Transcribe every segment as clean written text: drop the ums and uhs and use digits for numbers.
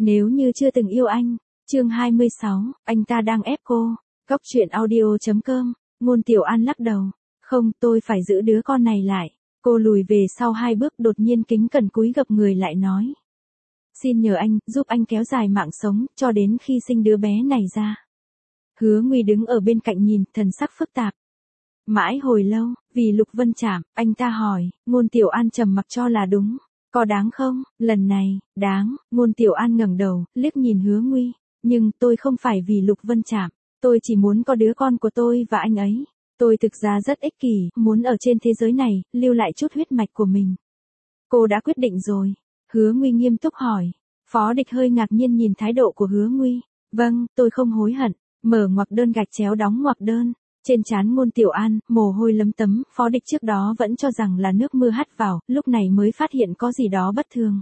Nếu như chưa từng yêu anh, chương 26, anh ta đang ép cô. Góc truyện audio.com, Ngôn Tiểu An lắc đầu. Không, tôi phải giữ đứa con này lại. Cô lùi về sau 2 bước, đột nhiên kính cẩn cúi gập người lại nói. Xin nhờ anh, giúp anh kéo dài mạng sống, cho đến khi sinh đứa bé này ra. Hứa Nguy đứng ở bên cạnh nhìn, thần sắc phức tạp. Mãi hồi lâu, vì Lục Vân Trạm, anh ta hỏi. Ngôn Tiểu An trầm mặc cho là đúng. Có đáng không? Lần này, đáng. Ngôn Tiểu An ngẩng đầu, liếc nhìn Hứa Nguy. Nhưng tôi không phải vì Lục Vân Trạm. Tôi chỉ muốn có đứa con của tôi và anh ấy. Tôi thực ra rất ích kỷ, muốn ở trên thế giới này, lưu lại chút huyết mạch của mình. Cô đã quyết định rồi. Hứa Nguy nghiêm túc hỏi. Phó Địch hơi ngạc nhiên nhìn thái độ của Hứa Nguy. Vâng, tôi không hối hận. Mở ngoặc đơn gạch chéo đóng ngoặc đơn. Trên trán Ngôn Tiểu An, mồ hôi lấm tấm, Phó Địch trước đó vẫn cho rằng là nước mưa hắt vào, lúc này mới phát hiện có gì đó bất thường.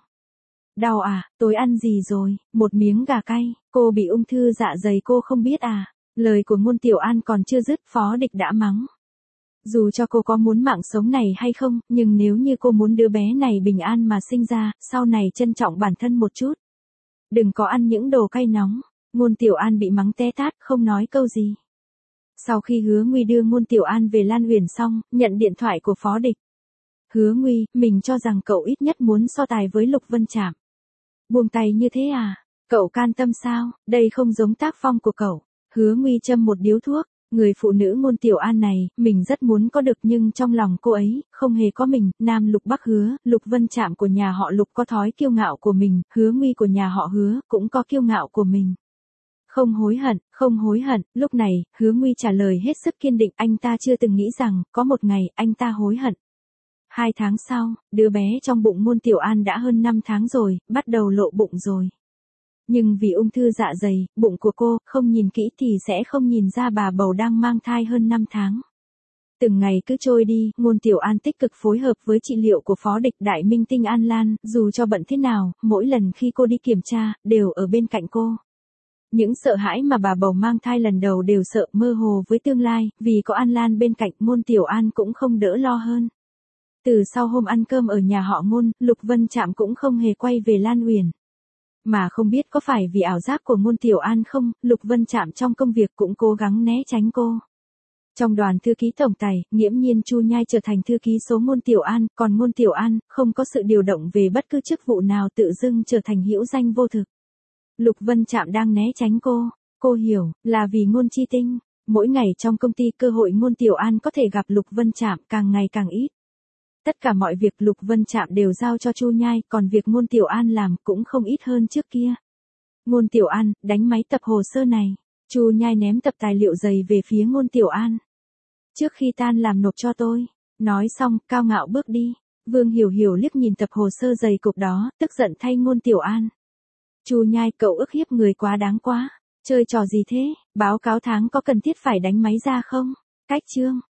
Đau à, tối ăn gì rồi? Một miếng gà cay, cô bị ung thư dạ dày cô không biết à? Lời của Ngôn Tiểu An còn chưa dứt, Phó Địch đã mắng. Dù cho cô có muốn mạng sống này hay không, nhưng nếu như cô muốn đứa bé này bình an mà sinh ra, sau này trân trọng bản thân một chút. Đừng có ăn những đồ cay nóng. Ngôn Tiểu An bị mắng té tát, không nói câu gì. Sau khi Hứa Nguy đưa Ngôn Tiểu An về Lan Uyển xong, nhận điện thoại của Phó Địch. Hứa Nguy, mình cho rằng cậu ít nhất muốn so tài với Lục Vân Trạm. Buông tay như thế à? Cậu can tâm sao? Đây không giống tác phong của cậu. Hứa Nguy châm một điếu thuốc. Người phụ nữ Ngôn Tiểu An này, mình rất muốn có được nhưng trong lòng cô ấy, không hề có mình. Nam Lục Bắc Hứa, Lục Vân Trạm của nhà họ Lục có thói kiêu ngạo của mình, Hứa Nguy của nhà họ Hứa, cũng có kiêu ngạo của mình. Không hối hận, không hối hận. Lúc này, Hứa Nguy trả lời hết sức kiên định, anh ta chưa từng nghĩ rằng, có một ngày, anh ta hối hận. 2 tháng sau, đứa bé trong bụng Ngôn Tiểu An đã hơn 5 tháng rồi, bắt đầu lộ bụng rồi. Nhưng vì ung thư dạ dày, bụng của cô, không nhìn kỹ thì sẽ không nhìn ra bà bầu đang mang thai hơn 5 tháng. Từng ngày cứ trôi đi, Ngôn Tiểu An tích cực phối hợp với trị liệu của Phó Địch Đại Minh Tinh An Lan, dù cho bận thế nào, mỗi lần khi cô đi kiểm tra, đều ở bên cạnh cô. Những sợ hãi mà bà bầu mang thai lần đầu đều sợ mơ hồ với tương lai, vì có An Lan bên cạnh, Ngôn Tiểu An cũng không đỡ lo hơn. Từ sau hôm ăn cơm ở nhà họ Ngôn, Lục Vân Trạm cũng không hề quay về Lan Uyển. Mà không biết có phải vì ảo giác của Ngôn Tiểu An không, Lục Vân Trạm trong công việc cũng cố gắng né tránh cô. Trong đoàn thư ký tổng tài, nghiễm nhiên Chu Nhai trở thành thư ký số Ngôn Tiểu An, còn Ngôn Tiểu An, không có sự điều động về bất cứ chức vụ nào tự dưng trở thành hữu danh vô thực. Lục Vân Trạm đang né tránh cô hiểu, là vì Ngôn Chi Tinh. Mỗi ngày trong công ty cơ hội Ngôn Tiểu An có thể gặp Lục Vân Trạm càng ngày càng ít. Tất cả mọi việc Lục Vân Trạm đều giao cho Chu Nhai, còn việc Ngôn Tiểu An làm cũng không ít hơn trước kia. Ngôn Tiểu An, đánh máy tập hồ sơ này. Chu Nhai ném tập tài liệu dày về phía Ngôn Tiểu An. Trước khi tan làm nộp cho tôi. Nói xong, cao ngạo bước đi. Vương Hiểu Hiểu liếc nhìn tập hồ sơ dày cục đó, tức giận thay Ngôn Tiểu An. Chu Nhai, cậu ức hiếp người quá đáng quá. Chơi trò gì thế? Báo cáo tháng có cần thiết phải đánh máy ra không? Cách chương.